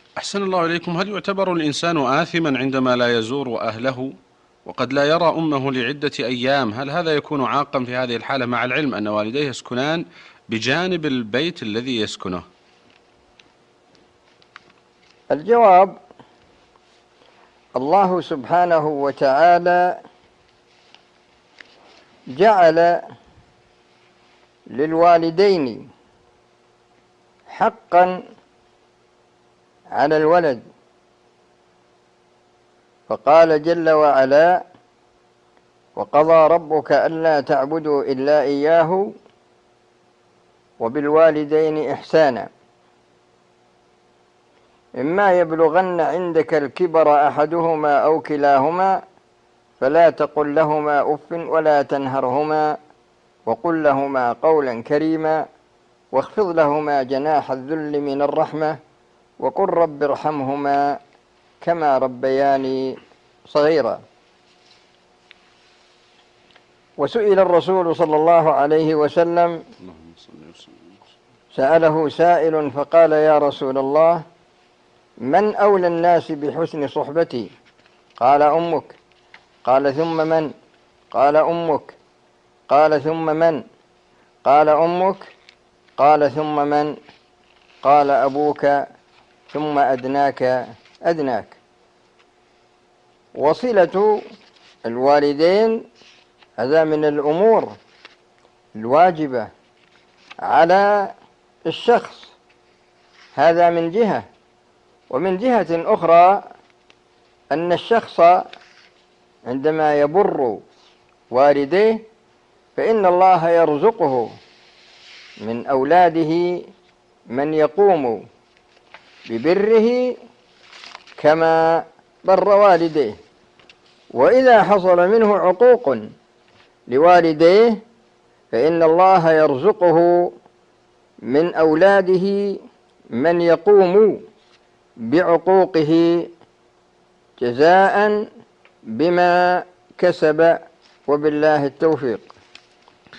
أحسن الله إليكم. هل يعتبر الإنسان آثما عندما لا يزور أهله وقد لا يرى أمه لعدة أيام؟ هل هذا يكون عاقا في هذه الحالة مع العلم أن والديه يسكنان بجانب البيت الذي يسكنه؟ الجواب: الله سبحانه وتعالى جعل للوالدين حقا على الولد، فقال جل وعلا: وقضى ربك ألا تعبدوا إلا إياه وبالوالدين إحسانا إما يبلغن عندك الكبر أحدهما أو كلاهما فلا تقل لهما أف ولا تنهرهما وقل لهما قولا كريما واخفض لهما جناح الذل من الرحمة وقل رب ارحمهما كما ربياني صغيرا. وسئل الرسول صلى الله عليه وسلم، سأله سائل فقال: يا رسول الله، من أولى الناس بحسن صحبتي؟ قال: أمك. قال: ثم من؟ قال: أمك. قال: ثم من؟ قال: أمك. قال: ثم من؟ قال: أبوك، ثم أدناك أدناك. وصلة الوالدين هذا من الأمور الواجبة على الشخص، هذا من جهة. ومن جهة أخرى أن الشخص عندما يبر والديه فإن الله يرزقه من أولاده من يقوم ببره كما بر والديه. وإذا حصل منه عقوق لوالديه فإن الله يرزقه من أولاده من يقوم بعقوقه جزاء بما كسب، وبالله التوفيق.